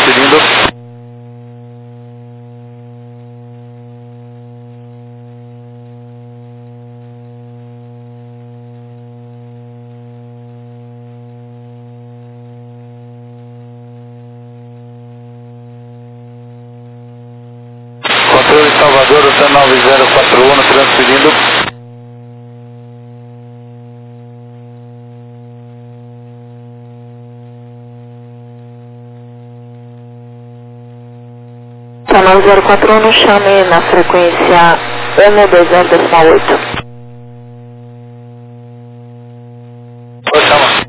transferindo. Controle Salvador, hotel 9041, transferindo. Hotel 9041, chame na frequência 120.8. Vou chamar.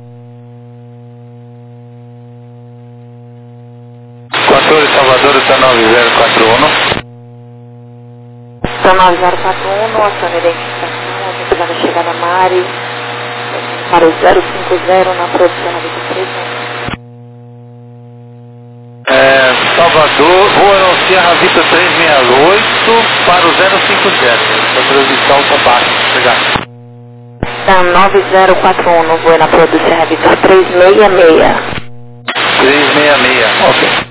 Controle Salvador, hotel 9041. Hotel 9041, acione a identificação, a gente vai na chegada Mari, para o 050 na produção 23. Salvador, Rua Sierra Vita 368 para o 050. A transmissão está baixa, chegar. Então, 9041, no voo na produção Sierra Vitor 366. 366, ok.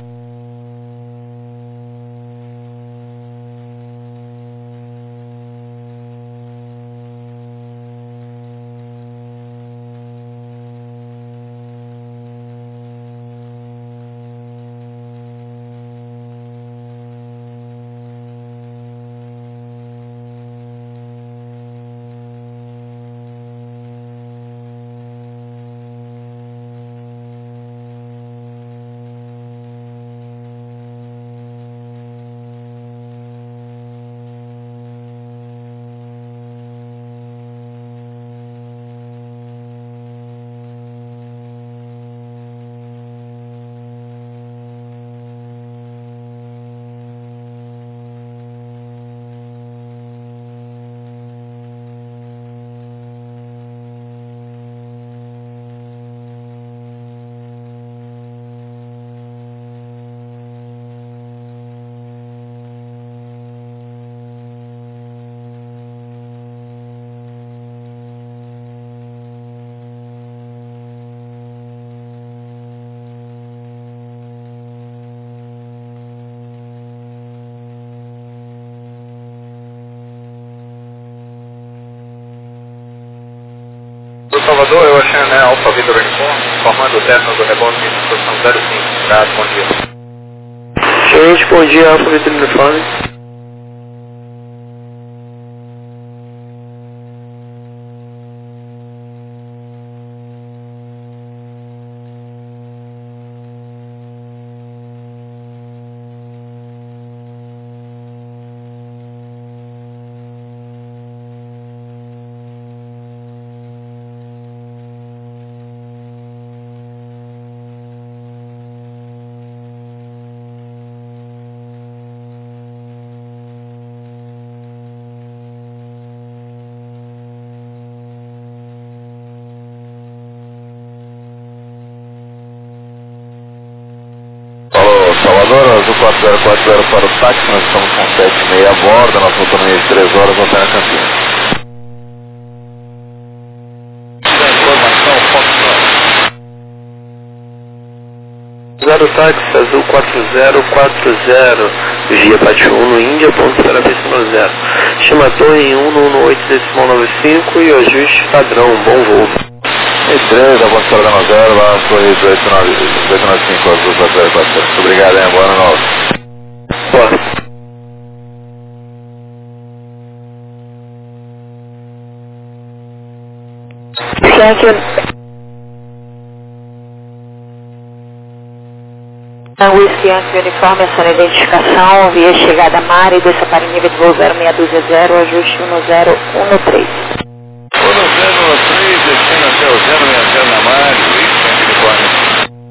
Salvador, eu achei a Alfa Vitor Uniforme, formando o término do rebote de instrução 05. Obrigado, bom dia. Gente, bom dia, Alfa Vitor Uniforme. Salvador, Azul 4040 para o táxi, nós estamos com 7,5 a bordo, nossa autonomia de 3 horas, até na Campinas. Informação, Zero táxi, Azul 4040, Vigia Pátio 1 no Índia, ponto para vez 0. Chama torre em 118.95 e ajuste padrão, bom voo. E3, da Ponte da Nozero, lá, Torre 295, Azul 4040. Muito obrigado, hein, boa noite. Boa. Whisky Yankee Uniforme, acione a identificação, via chegada Mari, desça para nível de voo 06220, ajuste 1013. 1013, destino até o 060 na Mari, Whisky Yankee Uniforme.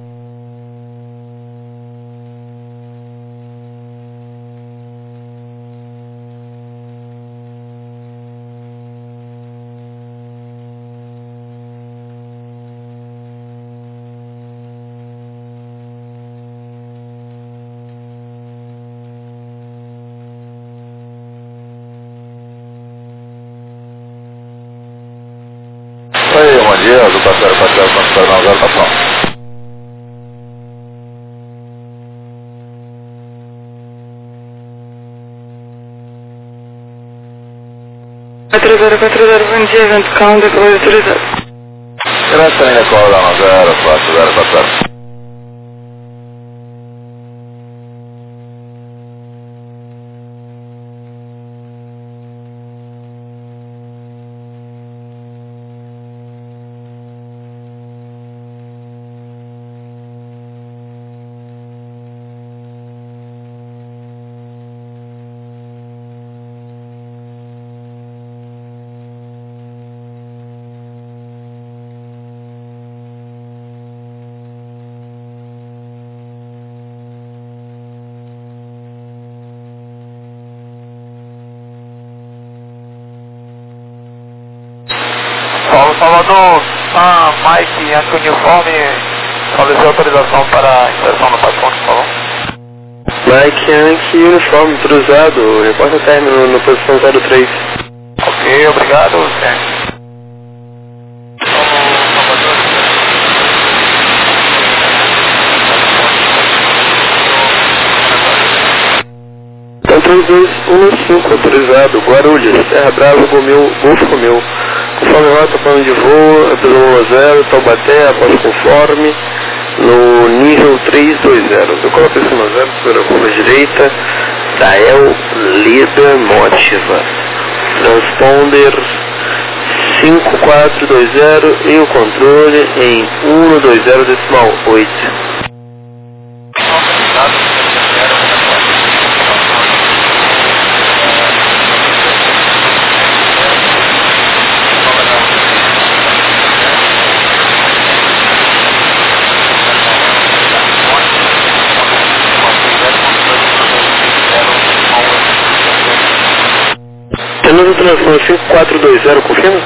Oi, bom dia, do passeio para o patrão. 4040, bom dia, vento calmo, decolagem autorizada. Graças a Deus, cola 104040. Paulo Salvador, Mike Yankee Uniforme, solicita autorização para inserção no patrônio, por favor. Mike Yankee Uniforme cruzado, reporta término na posição 03. Ok, obrigado, senhor. Então 3215, autorizado, Guarulhos, Serra Brava, Golfo Romeu. Conforme rota, plano de voo, Epsilon 0, Taubaté, após conforme, no nível 320. Eu coloco esse 0, sobre a curva direita, Dael Líder Motiva. Transponder 5420 e o controle em 120,8. Temos o transponder 5420, confirma?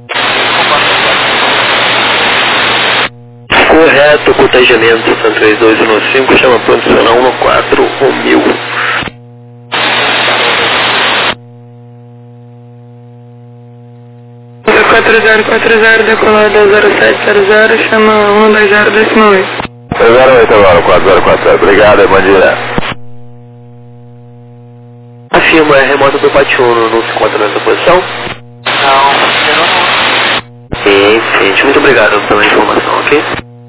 Correto, contagiamento, San 3215, chama pronto, 14 Romeu. Oi, 4040, decolada 0700, chama 120,8. 308 agora, 4040, obrigado, bom dia. A firma é remota do Patiuno, não se encontra nessa posição? Não, eu não. Gente, muito obrigado pela informação, ok?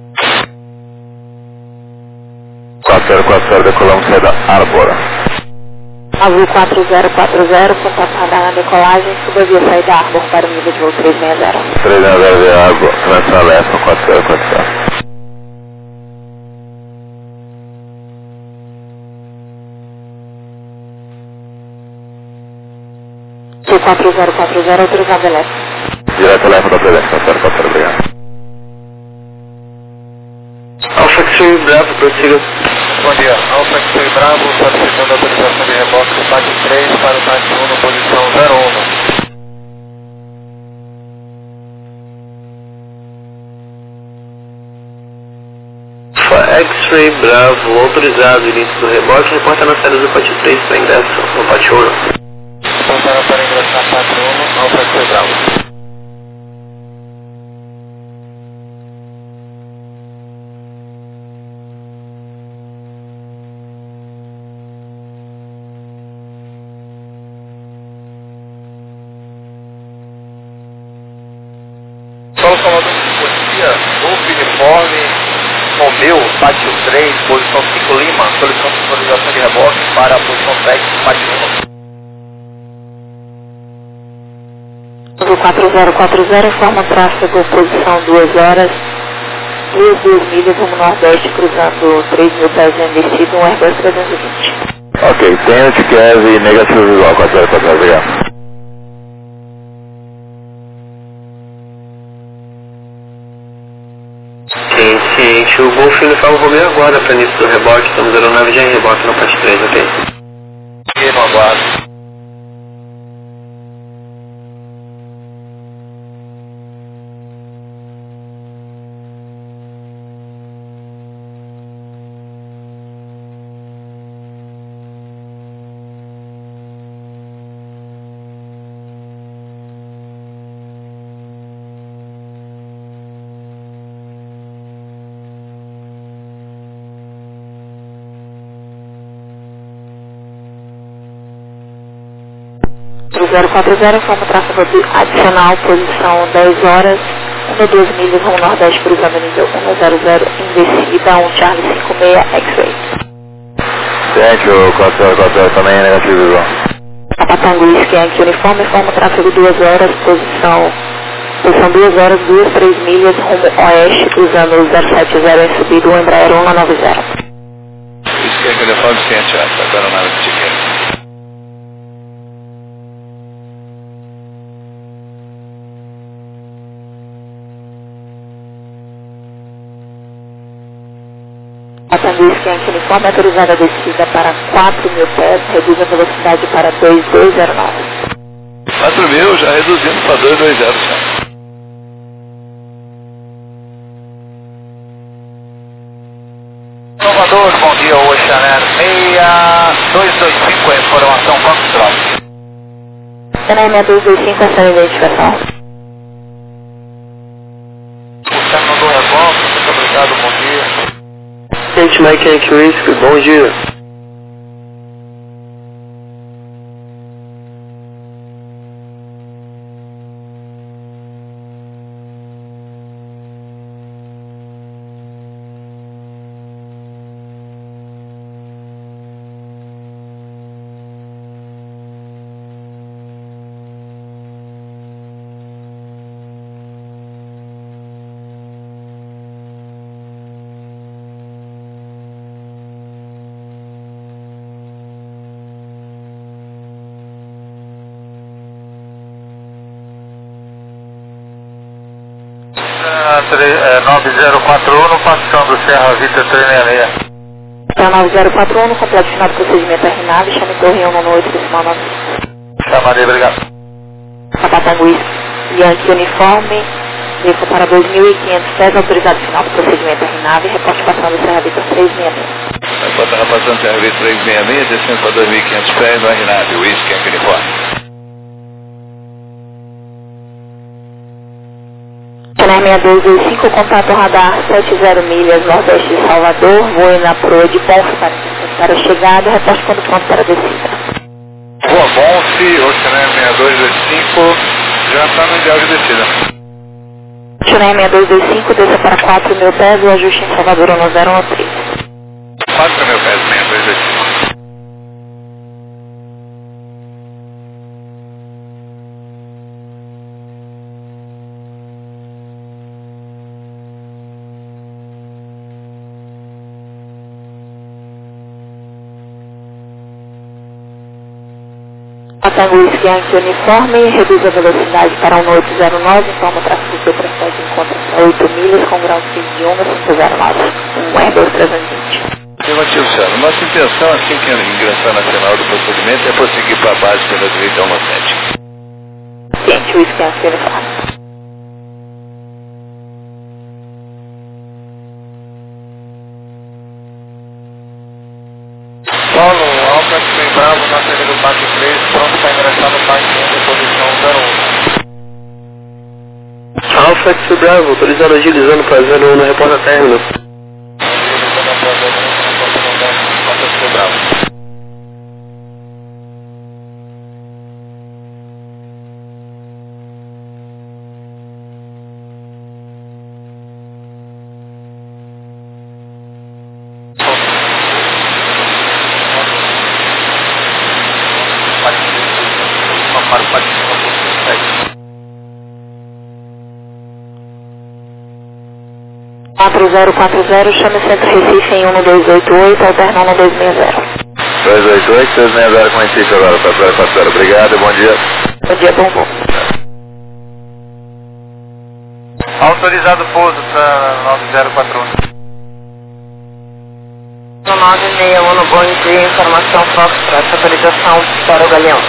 4040, decolamos sai da Arbora. Azul 4040, contatada na decolagem, suba via saída Arbor para o nível de voo 360. 360 de Arbor, começa a leste, 4040. Sul 4040, autorizado elétrico. Direto leste da presença, 4040, obrigado. Alfa X-Ray Bravo, prossiga. Bom dia, Alfa X-Ray Bravo, solicitando autorização de reboque do TAC 3 para o TAC 1 na posição 01. Alfa X-Ray Bravo, autorizado, início do reboque, reporta na saída do Pati 3 para ingresso no Pati 1. Apontaram para ingressar TAC 1, Alfa X-Ray Bravo. Paulo Salvador, bom dia. Golpe Uniforme, Romeu, Pátio 3, posição 5 Lima, solicitando autorização de reboque para a posição 7, Pátio 1. Azul 4040, informa tráfego, posição 2 horas, 2 milhas, rumo nordeste, cruzando 3.000 pés em descido, um Airbus 320. Ok, tem anti-Kev e negativo visual, 4040, obrigado. Ciente, o Golf Uniforme Romeu aguarda para início do reboque, estamos aeronave já em reboque na Pati 3, ok? E no aguardo. 9040, informa o tráfego adicional, posição 10 horas, 12 milhas rumo nordeste, cruzando o nível 100 em descida, Charlie 56, X-Ray. Thank you, 4040 também negativo igual. Papatango Whisky Yankee Uniforme, informa o tráfego 2 horas, posição 2 horas, 3 milhas rumo oeste, cruzando o 070 em subido, Embraer 190. Whisky Yankee Uniforme, ciente, agora nada de ticket. A Tanguis Yankee Uniforme autorizada a descida para 4.000 pés, reduz a velocidade para 2209. 4.000, já reduzindo para 220, já. Salvador, bom dia, Ocean Air 6225, informação Foxtrot. CNM 225, essa é a identificação. Você mandou resposta, muito obrigado, bom dia. Gente, Mike Yankee Whisky, bom dia. É, 9041, passando Serra Vita 366. Então 9041, completo final do procedimento RNAV, chame torre 198, decimal 9. Chamarei, obrigado. Papatango Whisky Yankee Uniforme, desça para 2.500 pés, autorizado final do procedimento RNAV, reporte passando Serra Vita 366. Vai passando CRV 366, descendo para 2.500 pés, no RNAV, Whisky Yankee Uniforme. Channel 6225, contato radar 70 milhas nordeste de Salvador, voe na proa de Bonfa para a chegada, reporte quando pronto para a descida. Rua Bonfe, Ocean 6225, já está no ideal de descida. Channel 6225, desça para 4.000 pés, o ajuste em Salvador 1013. 4.000 pés, 6225. Patango Whisky Yankee Uniforme, reduz a velocidade para 1809, informa o tráfego do transporte encontra-se a 8 milhas com grau de 1 509, Airbus 320. Afirmativo, senhor. Nossa intenção, assim que ingressar na final do procedimento, é prosseguir para a base pela direita 17. Ciente, Whisky Yankee Uniforme. Paulo, Alfa X Bravo, na saída do Parque 3, pronto para ingressar no Parque 1, posição 01. Alfa X Bravo, autorizado agilizando para 01 no repórter término. Para o Parque 1, 4040, chame Centro Recife em 1288, alterna 1260. 288, 260, como é que fica agora, parceiro? Obrigado e bom dia. Bom dia, bom voo. Autorizado pouso para 9041. 961 no bom dia, informação Foxtrot, autorização para o Galeão.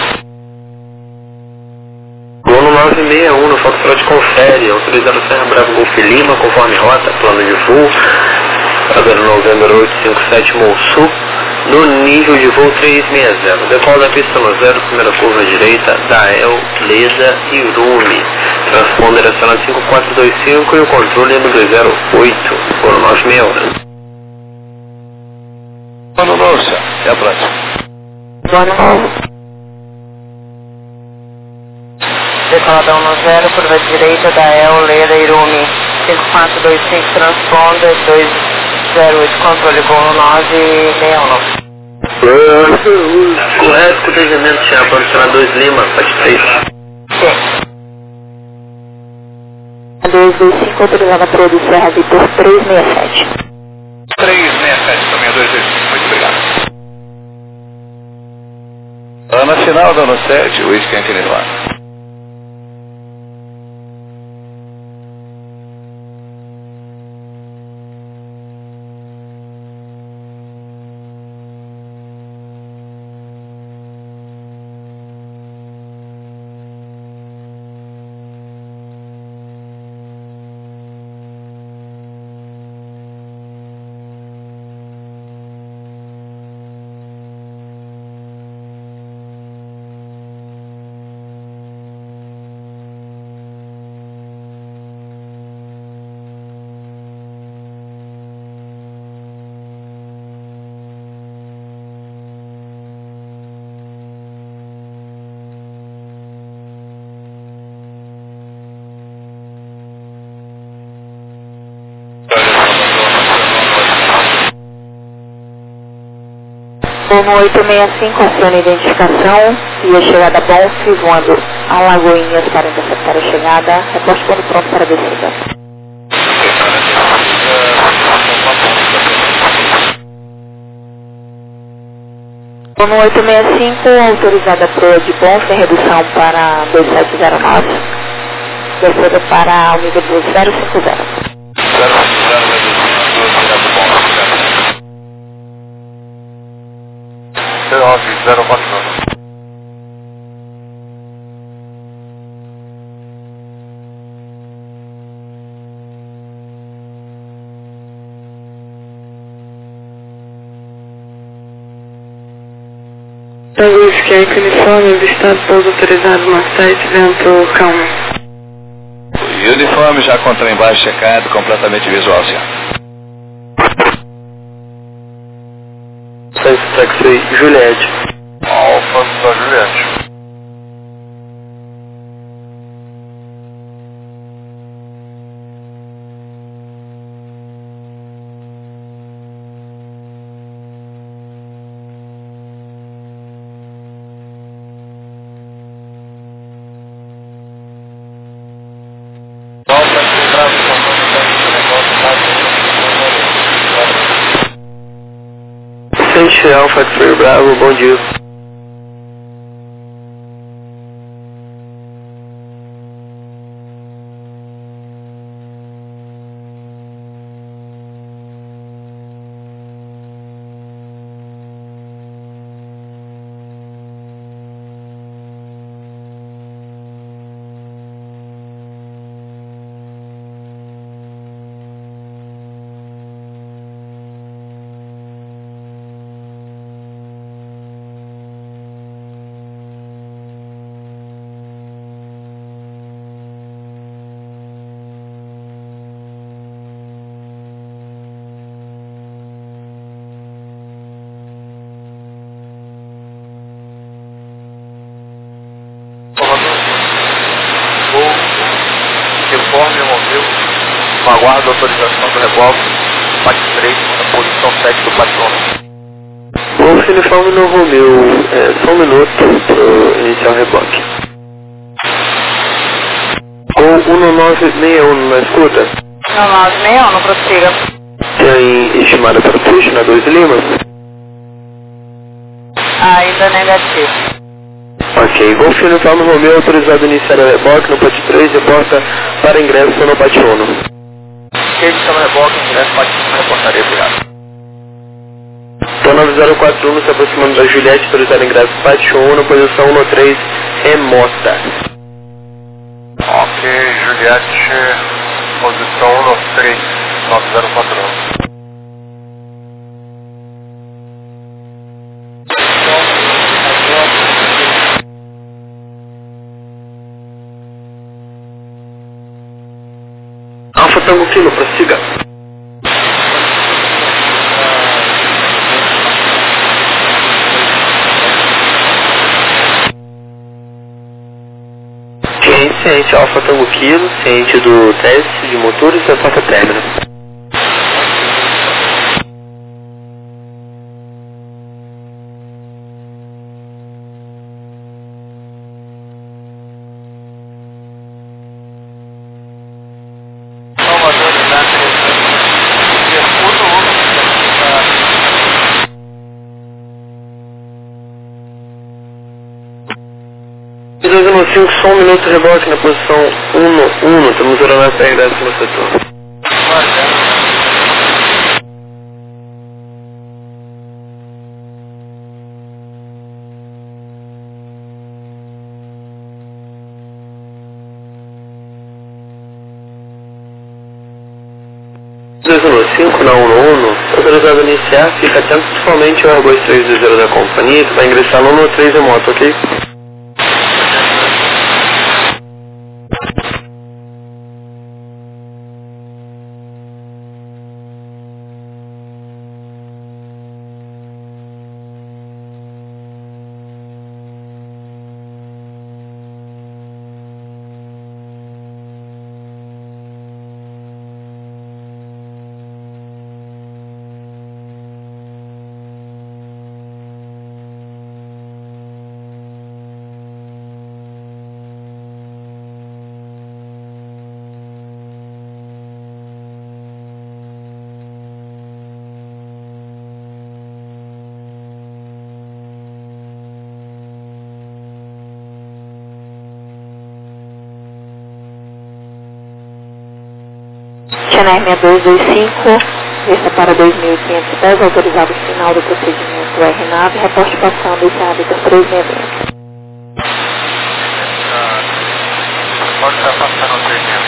Golo 961 no Foxtrot confere, autorizado Serra Bravo Golf Lima, conforme rota, plano de voo, padrão Novembro 857 Monsul, no nível de voo 360. Decola da pista no 0, primeira curva direita, Dael, Leda e Rume. Transponder acionado 5425 e o controle no 208, Golo 961. Ano novo, senhor. Até a próxima. Ano novo. Valadão no 0, curva direita da El, Leira Irumi, 5425 transponder, 208, controle gol 961. Correto, com desenvolvimento já para adicionar 2 Lima, pode 3. Sim. A 225 autorizada para o Serra Vitor 367. 367 também, 225, muito obrigado. Ana final, dando 7, Whisky Anthony One. Turno 865, aciona a identificação e a chegada Bonf, voando a Lagoinhas para interceptar a chegada. Reposto quando pronto para a descida. Turno 865, autorizada a proa de Bonf, em redução para 2709. Descida para o nível 2050. 049. Whisky uniforme, avistado pouso autorizado no site, vento calmo. Uniforme já com trem baixo checado, completamente visual, senhor. Taxi Juliette. Alfa da Juliette. Alfa X-Ray Bravo, bom dia. Uniforme Romeu, aguardo a autorização do revólver, parte 3, na posição 7 do patrono. Golf uniforme no Romeu, só um minuto para iniciar o reboque. Gol 1961 na escuta? 1961, não prossiga. Tem estimada para push na 2 Lima? Ainda negativo. Ok, Golf uniforme Romeu autorizado a iniciar o reboque no PAT 3 e porta para ingresso no PAT 1. Ok, está no reboque, ingresso, parte 1, reportaria, obrigado. Então 9041 se aproximando da Juliette, autorizado ingresso PAT 1 na posição 1-3, remota. Ok, Juliette, posição 1-3, 9041. Alfa Tango Kilo, prossiga. Quem ciente Alfa Tango Kilo, ciente do teste de motores da porta término. Salvador, Unidade 215, só 1 minuto reboque na posição 1, temos aeronave PR10 no setor. Na 1 autorizado a iniciar, fica atento principalmente ao Airbus 320 da companhia, que vai ingressar no 3 remoto, ok? Channel 6225, vista para 2.500 pés, autorizado o final do procedimento RNAV, reporte passando esse hábitat 360. Pode estar passando o 300.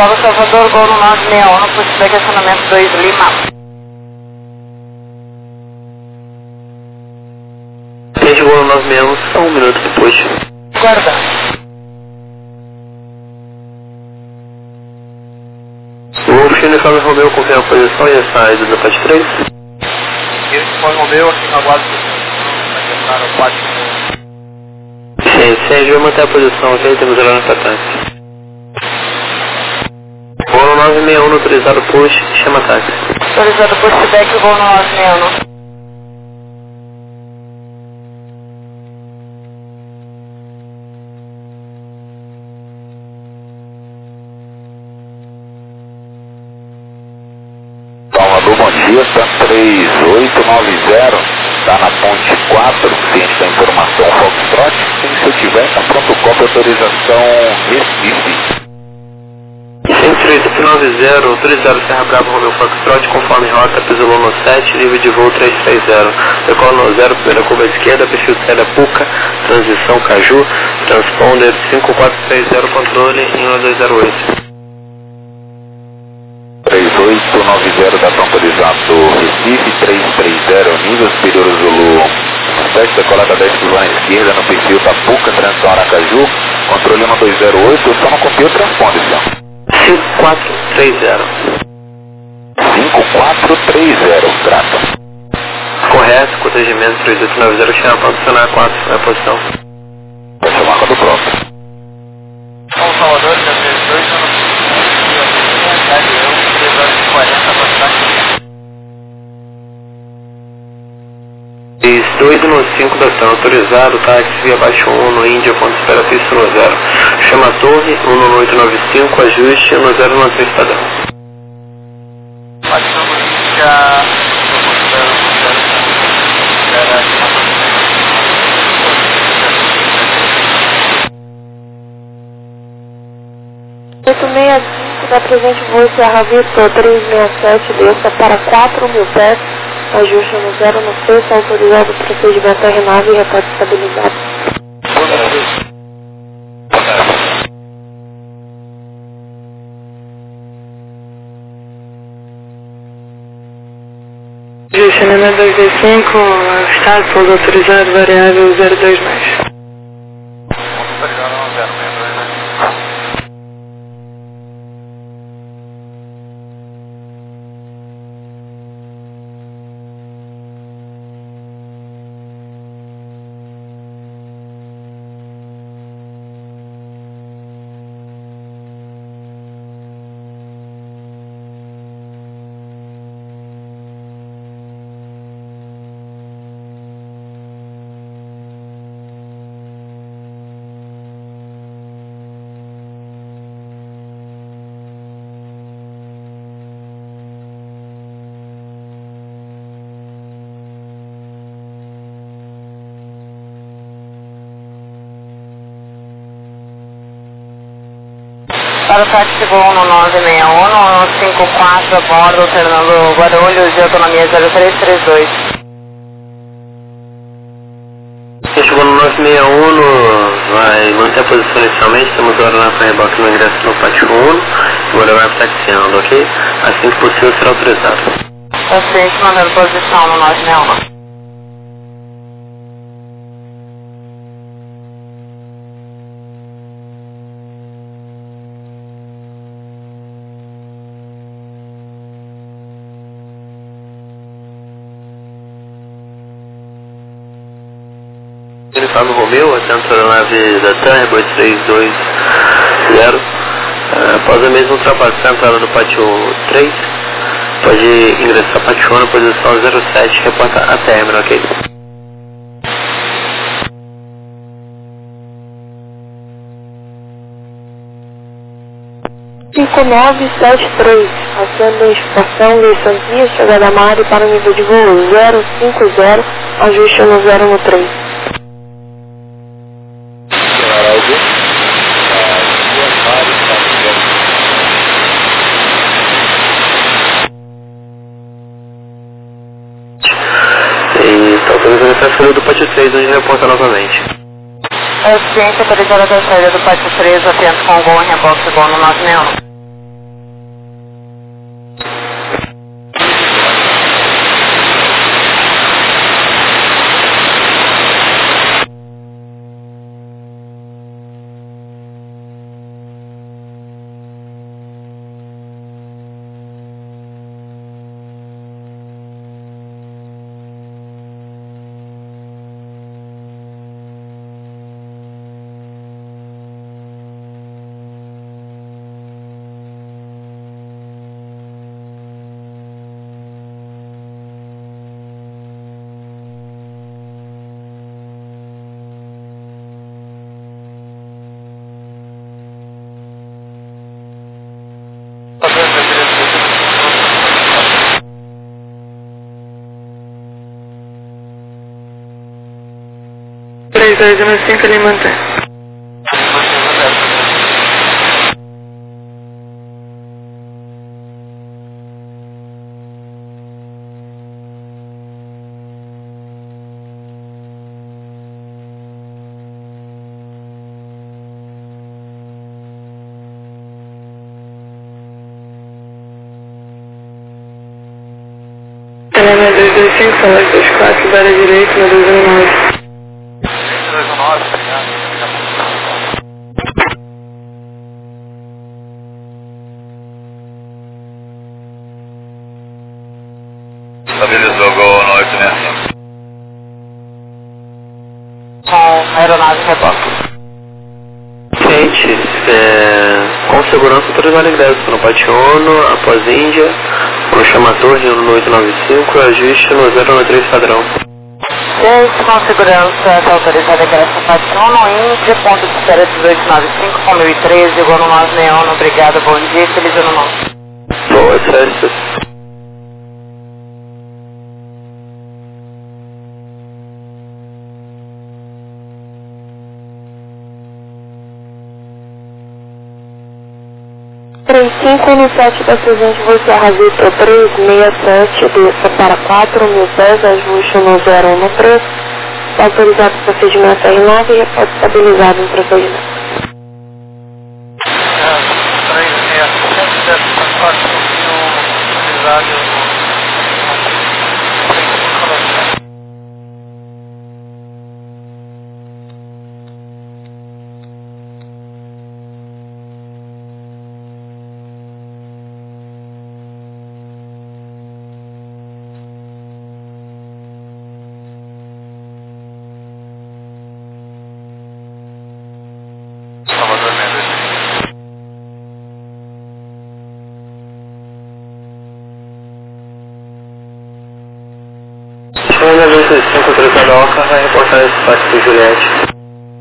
Gustavo Salvador, gol no 961, possível estacionamento 2 Lima. Gente, gol no 961, só 1 minuto depois. Guarda. O uniforme Romeu confirma a posição e a saída da parte 3. Esse foi o Romeu aqui na guarda do pátio. Sim, Sérgio, vai manter a posição, ok? Temos ela no ataque. Gol no 961, autorizado push, chama ataque. Autorizado pushback, gol no 961. Salvador, bom dia, está 3890, está na ponte 4, ciente da informação Foxtrot, se eu tiver, está pronto, cópia autorização Recife. 3890, autorizado Serra Brava, Romeu Foxtrot, conforme rota, piso no 7, nível de voo 330. Decola no 0, primeira curva à esquerda, perfil séria Puca, transição Caju, transponder 5430, controle em 1208. 3890 da autorizado Recife, 330, nível superior Zulu 7, decolada 10 km à esquerda, no perfil da Puca, transição Aracaju, controle 1208, só não copiou o transponder, senhor. 5430. 5430, grato. Correto, protegimento 3890, chama para adicionar 4 na posição. Essa é a marca do próprio. Bom, Salvador, já fez 2 anos. 2 no 5 da ação, autorizado, táxi via baixo 1 no Índia, ponto de espera pista no 0. Chama a torre, 1 no 895, ajuste no 093 padrão. Baixo no Índia, da presente voo Serra Vitor 367, desça para 4.000 pés, ajuste no 0 no 6, autorizado procedimento R9 e reporte estabilizado. Direcionamento 225, estado, pouso autorizado, variável 02 mais. Para o táxi voo no 961, 54 a bordo, alternando Guarulhos de autonomia 0332. Chegou no 961, vai manter a posição inicialmente, temos hora na reboque no ingresso no pátio 1, agora vai taxiando, ok? Assim que possível será autorizado. Paciente mandando posição no 961. Uniforme Romeu, atento à nave da TAM, 2320. Após a mesma ultrapassar a entrada do pátio 3, pode ingressar ao pátio 1 na posição 07, reporta a término, ok? Cinco 973, acendo a estação de Santinha, chegada a Mari para o nível de voo 050, ajuste no 0 no 3. E está autorizando a saída do pátio 3, onde reporta novamente. Ciência autorizada da saída do pátio 3, atento com o gol em reboque, gol no 961. 0215, ele mantém. Telema 225, fala 24, vara direito, na 219. 219, obrigado. Estabilizou Gol 865. Com aeronave reboque. Gente, com segurança autorizado ingresso no Pationo, após Índia, no Chama Torre no 895 e ajuste no 093 padrão. 6 com segurança, está autorizado ingresso no Pationo, Índia, ponto de espera 1895, com 1013, igual no 961, obrigado, bom dia, feliz ano novo. Boas festas. No 7 da presente, você arrasou 367, desça para 4.000 pés, ajuste no 013, está autorizado o procedimento R9 e já pode estabilizado no procedimento. 367, deve estar 4 utilizado. Chama 265, autorizado a Oca, vai reportar esse fato para Juliette.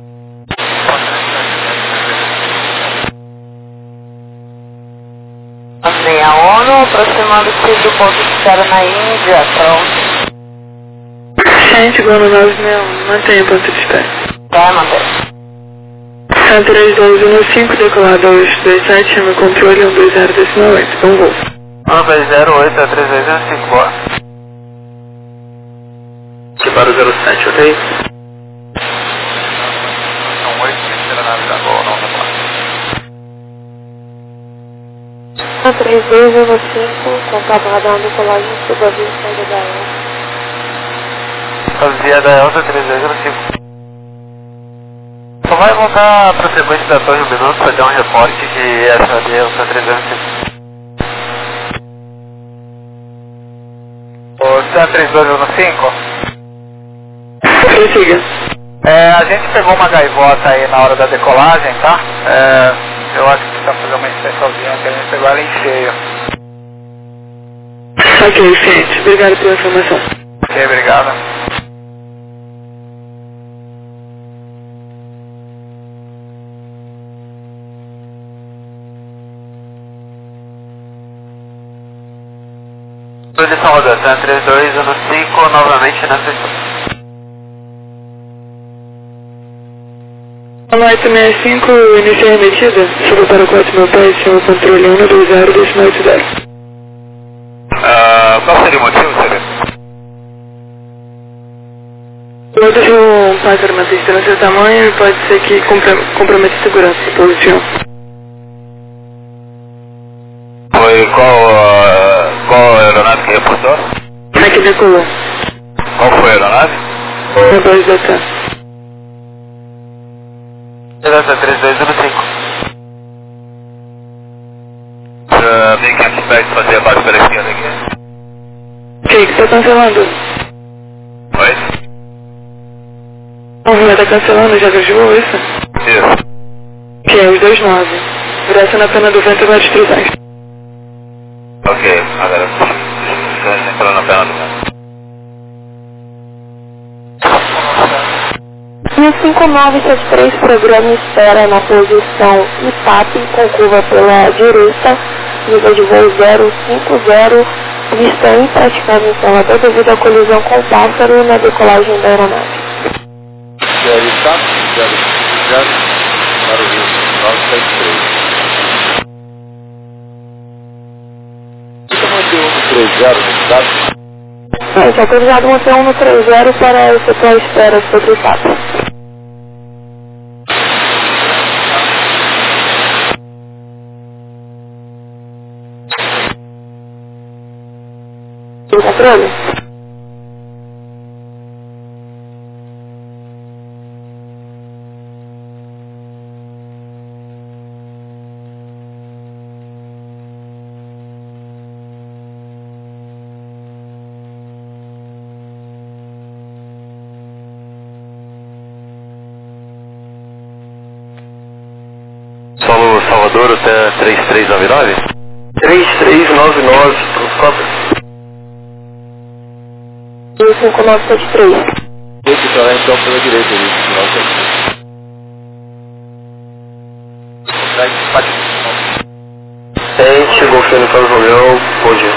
A ONU, aproximando-se do ponto de espera na Índia, pronto. Gente, igual no 961, mantenha o ponto de espera. Vai, mantém. São 3215, decolado aos 27, chama controle 120 bom voo. 9208 a 3215, boa. Que para o 07, ok? São 8 que será nave da Gol, não da A 3215, contato radar decolagem subaviação da Gaia. Fazia da Elsa 3205. Só vai voltar para a sequência da torre 1 minuto para dar um reporte de essa de Elsa 3205. O Sam 3215? Prossiga. A gente pegou uma gaivota aí na hora da decolagem, tá? Eu acho que precisa fazer uma inspeçãozinha que a gente pegou ela em cheio. Ok, gente. Obrigado pela informação. Ok, obrigado. Posição rodação 3215, novamente na sessão. 865, iniciar a remetida. Chegou para 4.000 pés, chama controle 120-80. Qual seria o motivo, Celeste? Outros um pássaro matista no seu tamanho e pode ser que comprometa a segurança de posição. Foi qual aeronave que reportou? Aqui decolou. Qual foi a aeronave? No 2 da TAM. Delta 3215. 1500 pés fazer a base pela esquerda aqui. Ok, que tá cancelando? Oi? Vai tá cancelando, já gravou isso? Isso. Que é os 29. Viração na pena do vento mais 300. Ok, agora você entrou na perna do vento. E o 5973, programa espera na posição IPAP, com curva pela direita, nível de voo 050, pista impraticável em Salvador devido à colisão com o pássaro na decolagem da aeronave. contato 050 para o Rio 973. Fica manter 130 no contato. Gente, autorizado manter 130 para efetuar a espera sobre o TAP. Tem controle? Solo Salvador até 3399? 3399, cópia. 5973. Vou ficar então pela direita ali, final Tente, Golfinho para o Romeu, bom dia.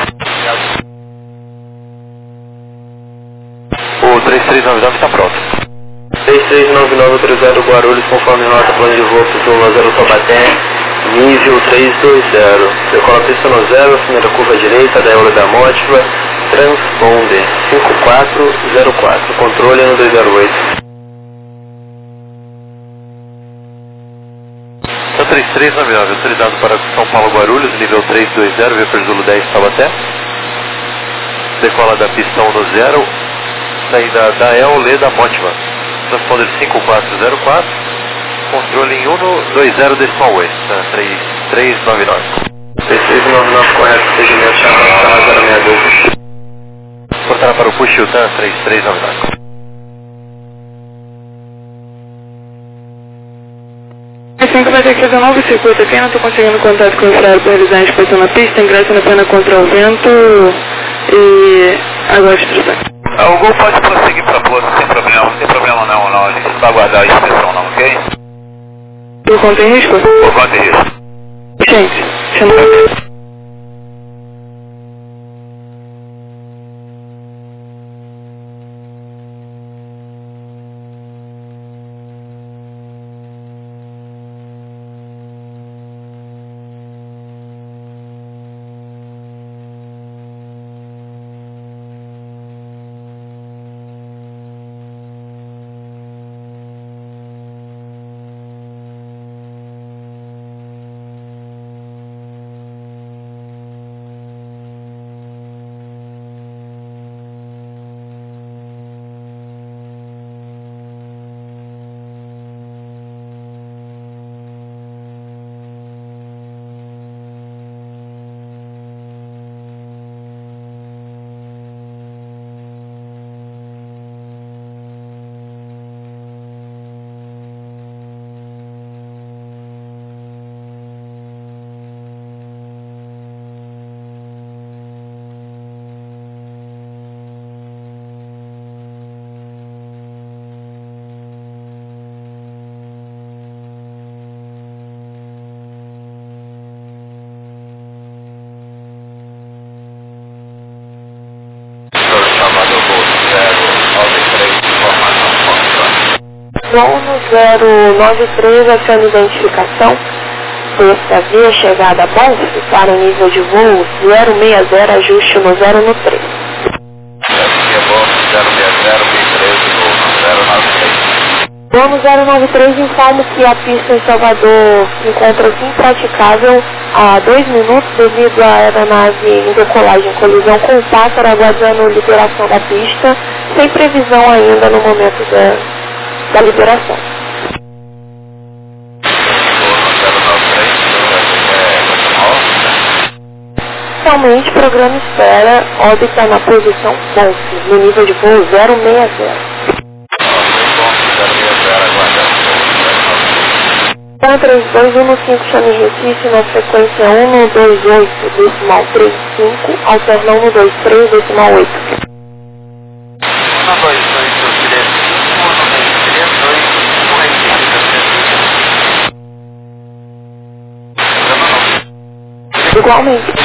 O 3399 está pronto. 339930 Guarulhos, conforme nota, plano de voo, Zula 0 Taubaté, nível 320. Decola pista no 0, primeira curva direita, da Eula da Mótiva, transponder 5404, controle no 208. Então 3399, autorizado para São Paulo Guarulhos, nível 320, Viper Zulu 10 Taubaté. Decola da pista 1 no 0, saída da Eula da Mótiva. Transponder 5404, controle em 120 decimal 8, 3399. 3399 correto, segmento chamado 062. Portará para o push Utan 3399. Assim que vai ter que fazer um novo circuito aqui, não estou conseguindo contato com o Israel para realizar a inspeção na pista, ingresso na pena contra o vento e agora instrução. O Gol pode prosseguir para a posto, sem problema não, a gente não vai aguardar a inspeção não, ok? Por conta em risco? Por conta disso. Gente, chama... Voo no 093, aciona identificação. Sexta via chegada a Bonf para o nível de voo 060, ajuste no 0 no 3. Voo no 093, informo que a pista em Salvador encontra-se impraticável há 2 minutos devido à aeronave em decolagem em colisão com o pássaro, aguardando liberação da pista, sem previsão ainda no momento da liberação. Inicialmente, o programa espera órbita na posição Bonf, no nível de voo 060. 3215 chame Recife na frequência 128 decimal 35, alternando 123 decimal 8. 122 igualmente.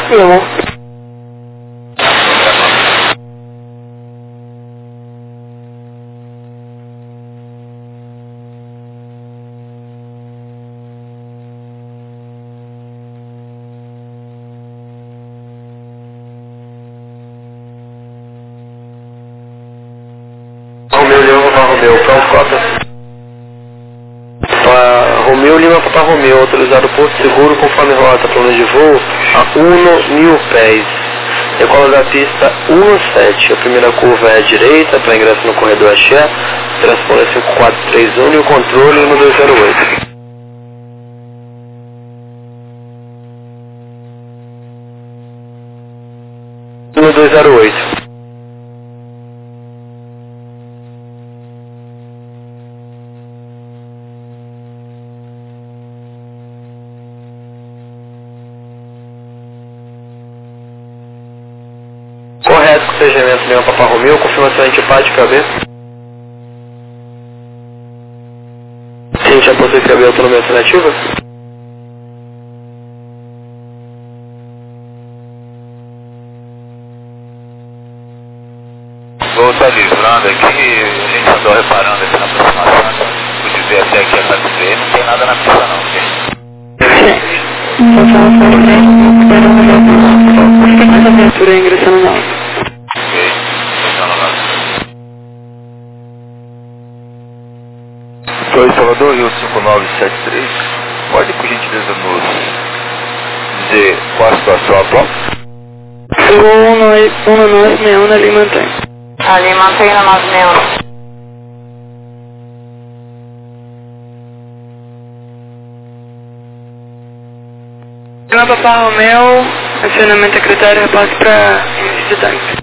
Afirmo. Romeu, pronto, cota. Romeu Lima Papa Romeu, autorizado Porto Seguro conforme rota, plano de voo a 1.000 pés. Decola da pista 17, a primeira curva é à direita para ingresso no corredor Axé, transponder 5431 e o controle no 208. No 208. Correto, com segmento Lima Papa Romeu, confirmação antipática AB. Sim, já possui escrever autonomia alternativa? Vou estar livrando aqui, a gente andou reparando aqui na aproximação, vou dizer até aqui a satisfeita, não tem nada na pista não, ok? Tem mais abertura ingressando na aula. Ok, ingressando lá. 2 Salvador, Rio 5973. Pode, por gentileza, nos dizer qual a situação atual? Chegou 1961 ali mantém. Ali mantém na 961. Lima Papa Romeu, acionamento secretário, repasse para início de tanque.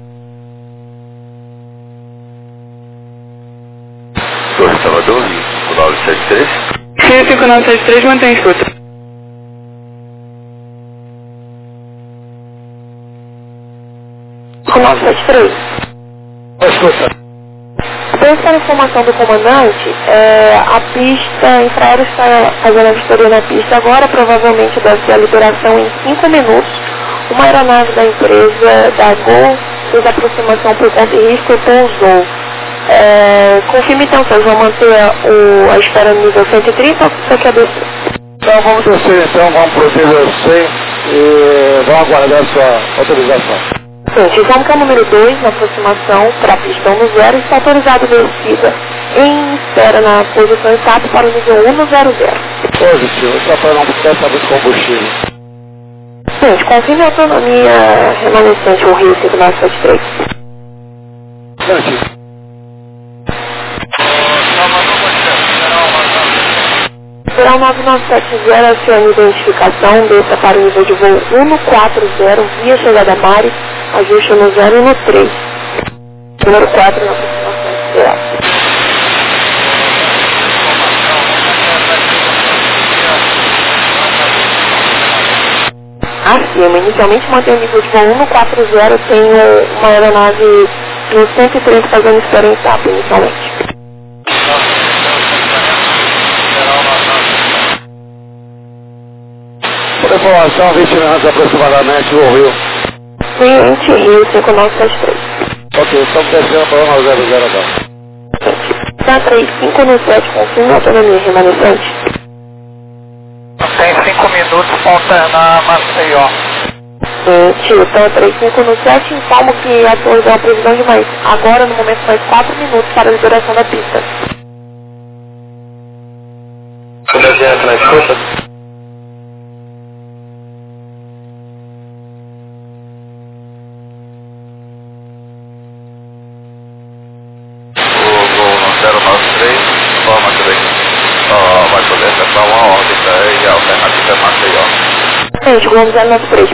2 Salvador, Rio 5973. Rio 5973 mantém escuta. Com 973. Escuta. Essa informação do comandante, a pista infraero está fazendo a vistoria na pista agora, provavelmente deve ter a liberação em 5 minutos. Uma aeronave da empresa da Gol fez aproximação por conta e risco e pousou. Confirme então, vocês vão manter a espera no nível 130 ou você quer descer? Então vamos descer então, vamos pro nível 100 e vamos aguardar sua autorização. Gente, vamos para o número 2 na aproximação para a pista 10 está autorizado descida em espera na posição exata para o nível 100. Positivo, só para não gastar muito combustível. Gente, confirme a autonomia remanescente, o Rio 5973. Negativo. Geral 9970, acione identificação, desça para o nível de voo 140, via chegada Mari, ajuste no 0 e no 3. Número 4 na aproximação geral. Acima, inicialmente mantém o nível de voo 140, tem uma aeronave no 130 fazendo espera em etapa inicialmente. Por informação, 20 minutos aproximadamente no Rio. Cliente Rio 5973. Ok, estamos descendo para o 100 agora. Santa 5 no 7, confirma a autonomia remanescente. Tem 5 minutos, ponta na Maceió. Tio, Santa 5 no 7, informo que a torre dá uma previsão de mais. Agora, no momento, mais 4 minutos para a liberação da pista. Comandante na escuta. Forma também. Vai poder acertar uma órbita e a alternativa é Maceió. Gente, vamos usar nosso preço.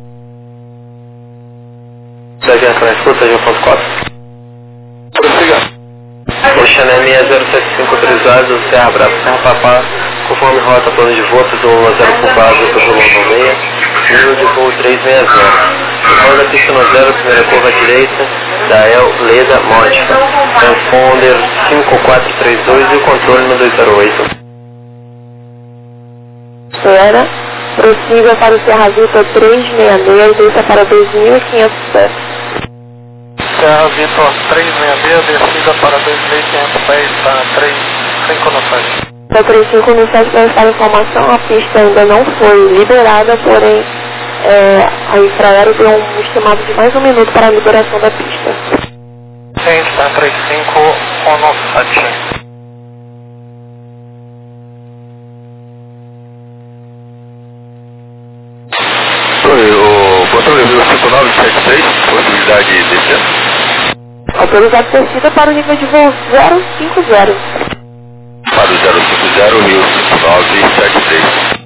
Sargento na escuta, G.4. Prossiga. Oxané 6075 autorizado, Serra Brava, Serra Papá, conforme rota, plano de voo, Azul 10 ocupado, Azul 96, nível de voo 360. Depois da pista no 0, primeira curva à direita, da El Leda Módica, transponder 5432 e o controle no 208. Espera, Prossiga para o Serra Vitor 366, desça para 2.500 pés. Serra Vitor 366, descida para 2.500 pés, está 35 no site. Para 35 no site, para essa informação, a pista ainda não foi liberada, porém a Infraero deu um estimado de mais 1 minuto para a liberação da pista. Sim, está 35 no site. O controle 5973, possibilidade de descer. Autorizado descida para o nível de voo 050. Para o 050, Rio 5973.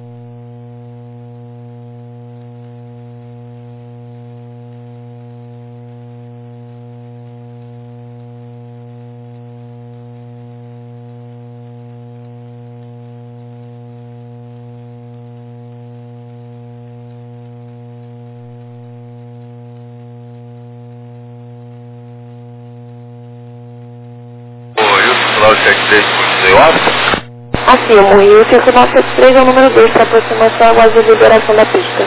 Afirmo, Rio 5973 é o número 2 para aproximação agora de liberação da pista.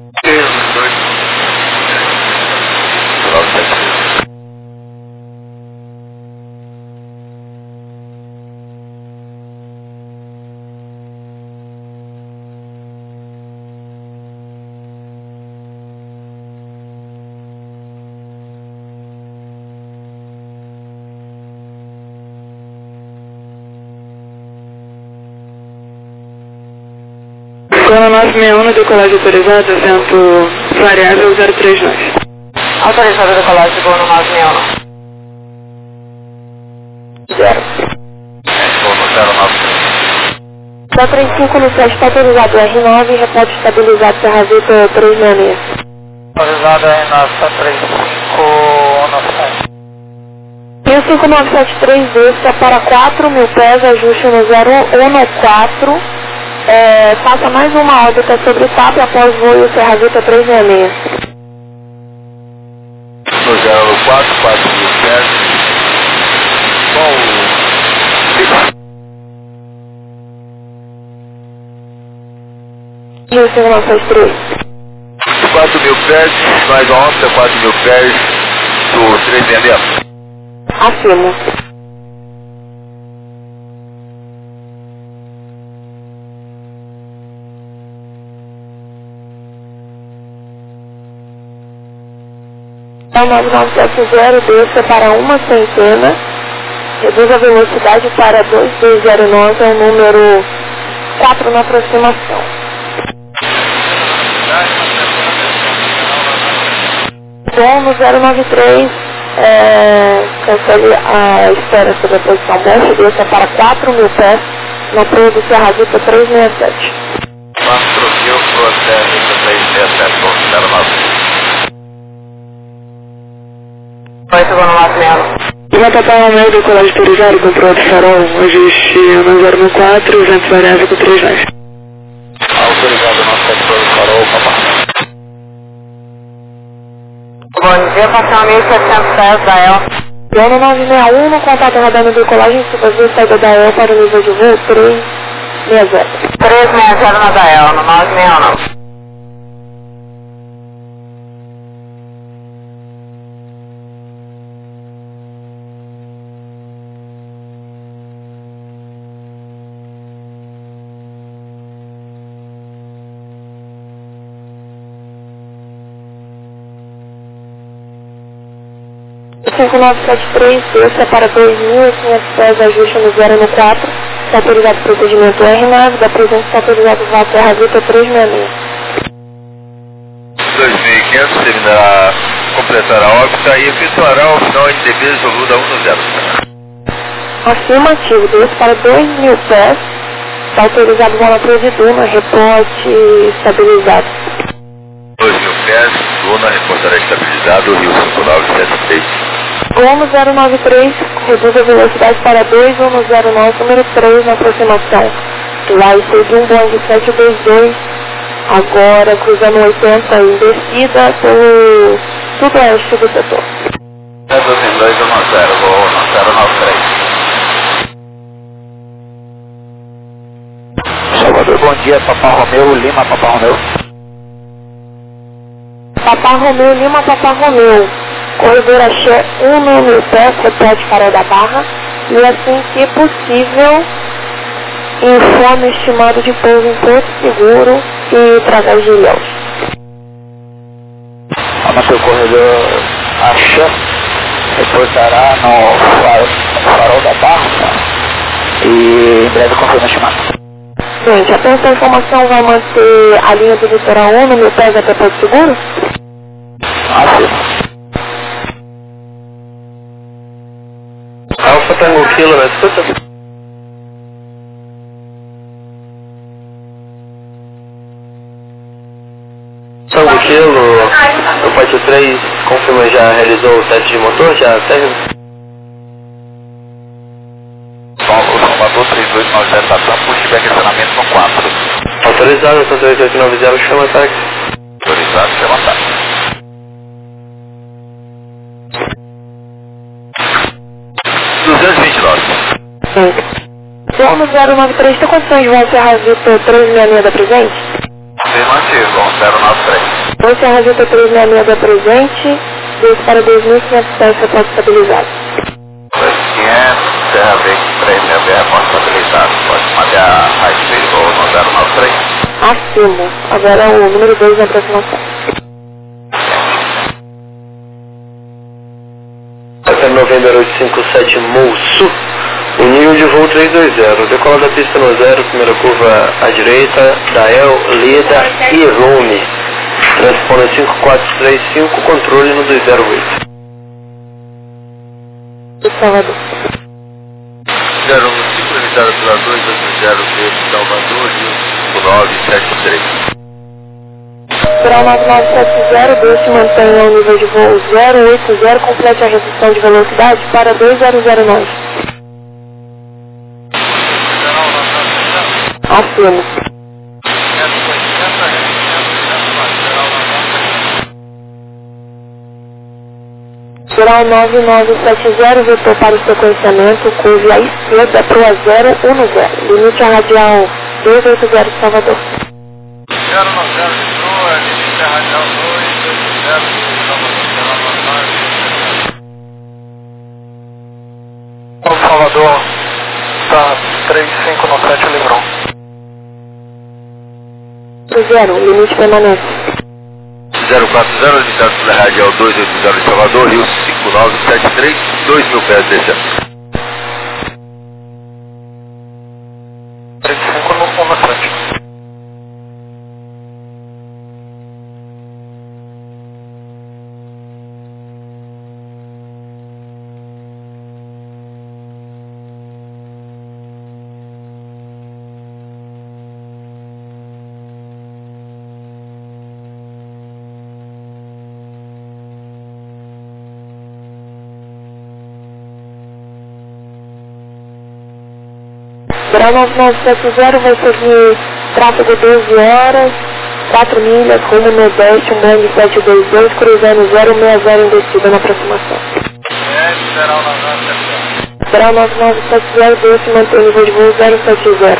Zona 961, decolagem autorizada, vento variável 039. Autorizada decolagem de voo no 961. 0. Da 35 no 7 está autorizado R9, repórter estabilizado Serra Vitor 366. Autorizado R9, está 35 no site. Rio 5973 desça para 4.000 pés, ajuste no 014. Faça mais uma órbita sobre o TAP após voo Serra Vitor 366. No 04, 4.000 pés. Com Rio 5973. 4.000 pés, mais uma órbita, 4.000 pés do 366. Afirmo. É o 9970, desça para 100, reduz a velocidade para 2209, é o número 4 na aproximação. Bom, no 093, cancele a espera sobre a posição baixa, desça para 4.000 pés, na proa do Serra Vitor 367. 4.000 processo 367, 09. Oi, segundo Marcelo. E vai tapar o meu decolagem autorizado, controle de farol, ajuste no 014, vento variável com 39. Autorizado nosso controle de farol, papai. Bom dia, passando 1.700 pés da EL. Zona 961, no contato rodando decolagem, se você saída da EL para o nível de voo 360. 360 na da EL, no 961 não. O 5973, desça para 2.500 pés, ajuste no 014, está autorizado o procedimento R9, da presença está autorizado o voo Serra Vitor 366. 2.500, terminará, completará a órbita e efetuará o final em DB resoluta 10. Afirmativo, desça para 2.000 pés, está autorizado o voo na Providuna, reporte estabilizado. 2.000 pés, Luna reportará estabilizado, Rio 5973. Gol no 093, reduz a velocidade para 2109, número 3 na aproximação. Vai seguir um Boeing 722, agora cruzando 80 em descida pelo sudoeste do setor. 210, voo 093. Salvador bom dia, Papa Romeu, Lima, Papa Romeu. Papa Romeu, Lima, Papa Romeu. Corredor Axé 1 no pé, repete Farol da Barra. E assim que possível, informe o estimado de pouso em Porto Seguro e através de Ilhéus. Anota o corredor Axé, reportará no Farol da Barra e em breve confirma o estimado. Gente, atenção, a informação vai manter a linha do litoral 1 no meu pé até Porto Seguro? Alfa Tango Kilo, na escuta? Tango Kilo, o Pátio 3, confirma, já realizou o teste de motor, já serve? Salvador 3890, estação, pushback acionamento no 4. Autorizado, estação 3890, chama táxi. Autorizado, chama táxi. 229. Vamos 093, tem condições de você Razito 366 da presente? Afirmativo, 093. Você Razito 366 da presente, desce para 2.500 pés, repórter estabilizado. 2.500, Serra V, 366, repórter estabilizado. Pode mandar a Raio ou no 093. Acima. Agora o número 2 na aproximação. Até Novembro 857 Moçu, o nível de voo 320, decola da pista no 0, primeira curva à direita, Dael, Leda e Rome, transponder 5435, controle no 208. Salvador. 015, limitado pela 280 Salvador, Rio 973. Grau 9970, deixe mantenha o nível de voo 080, complete a redução de velocidade para 2009. Acima. Grau 9970, vetor para o sequenciamento, curve à esquerda para o A010, limite a radial 280 de Salvador. 090, limite a radial 280, Salvador, está 3597 Lebron. 0, limite permanente. 040, limitado pela radial 280 de Salvador, Rio 5973, 2.000 pés descendo. 35 no frente. Grau 9970 vai seguir tráfego 12 horas, 4 milhas, rumo nordeste, um Boeing 722, cruzando 060 em descida na aproximação. Grau 9970, deixe manter o nível de voo 070.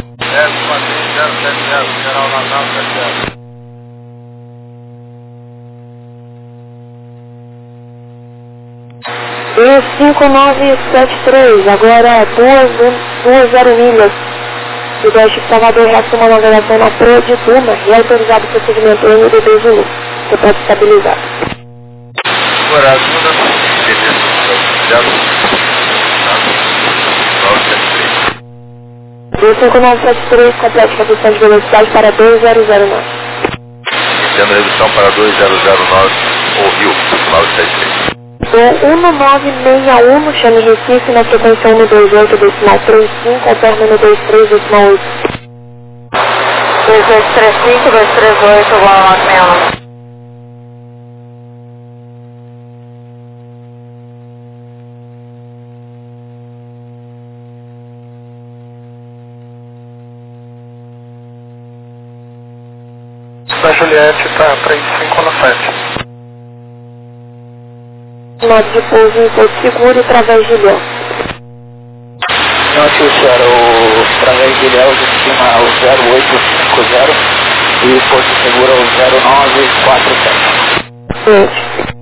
E 5973, agora 20 milhas. Sudeste de Salvador resta uma navegação na proa de Duma e autorizado o procedimento NDB Zulu. Você pode estabilizar. Agora, 5973, complete redução de velocidade para 2009. tendo redução para 2009 ou Rio 973. Voo 1961, chame Recife na frequência 128, decimal 35, ao término 23, decimal 8. 2235, 238, Guarulhos 61. Da Juliette está 3517. Nota de pouso em Porto Seguro através de Ilhéus. Notícia era através de Léo de cima o 0850 e Porto Seguro o 0947.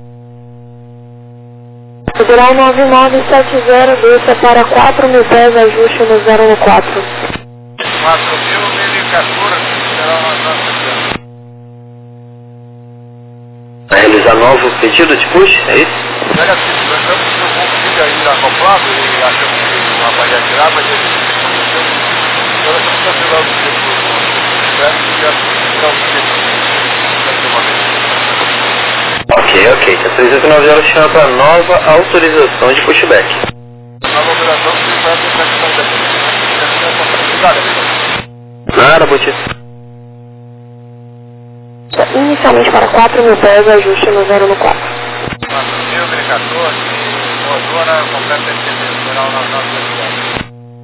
Federal 9970, desça para 4.000 pés, ajuste no 014. 4.014, Federal 9970. Vai realizar novo pedido de push, é isso? Negativo, nós estamos com um vídeo aí acoplado e achamos que o rapaz ia tirar, mas ele aconteceu. Então nós estamos cancelando o vídeo do inverno e já tirar o vídeo uma vez. Ok. Então 389 horas chama para nova autorização de pushback. Nova operação que vai ter que Nada, Botito. Inicialmente para 4.000 pés, ajuste no 014. 4.014, Rodona, completa STB, Federal 9970.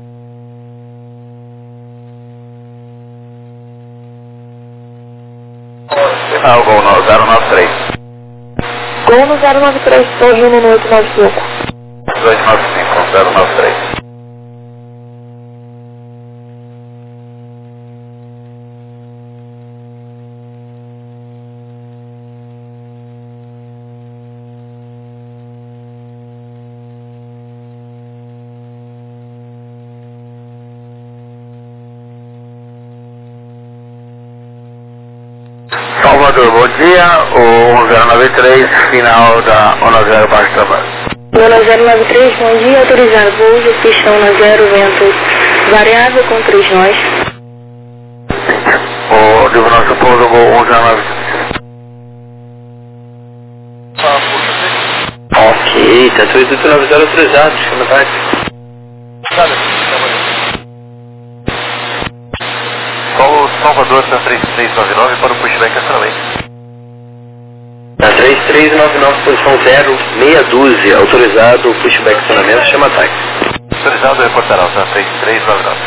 Ah, o Gol 093. Gol no 093, sorrindo no 895. 295, 093. Salvador, bom dia, o 1093, final da 10 baixo trabalho. 093, bom dia, autorizado voo de pistão na 0, vento variável com 3 nós. O livro nosso pouso, Gol 1093. Ok, tá 3890 autorizado, chama táxi. Salvador, está 3399 para o pushback excelente. Na 3399, posição 062, autorizado, pushback estacionamento, chama táxi. Autorizado, reportará, está 3399.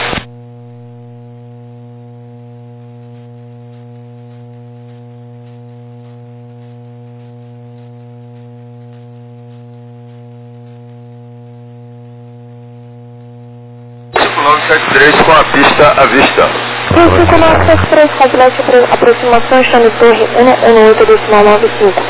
Com a pista à vista. 5973, complete aproximação, está no torre 118,95.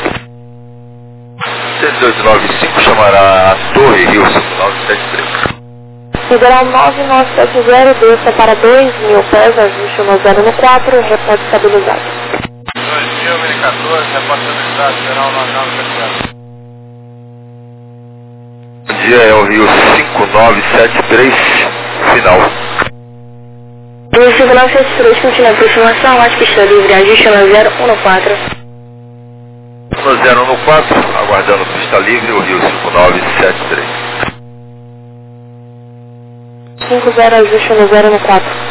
10295 chamará a Torre Rio 5973. Federal 9970, desça para 2.000 pés, ajuste no 014, repórter estabilizado. 2014, repórter estabilizado, Federal 9970. Bom dia, é o Rio 5973, final. 5973, continua a aproximação, mais pista livre, ajuste no 014. No 014, aguardando pista livre, o Rio 5973. 50, ajuste no 014.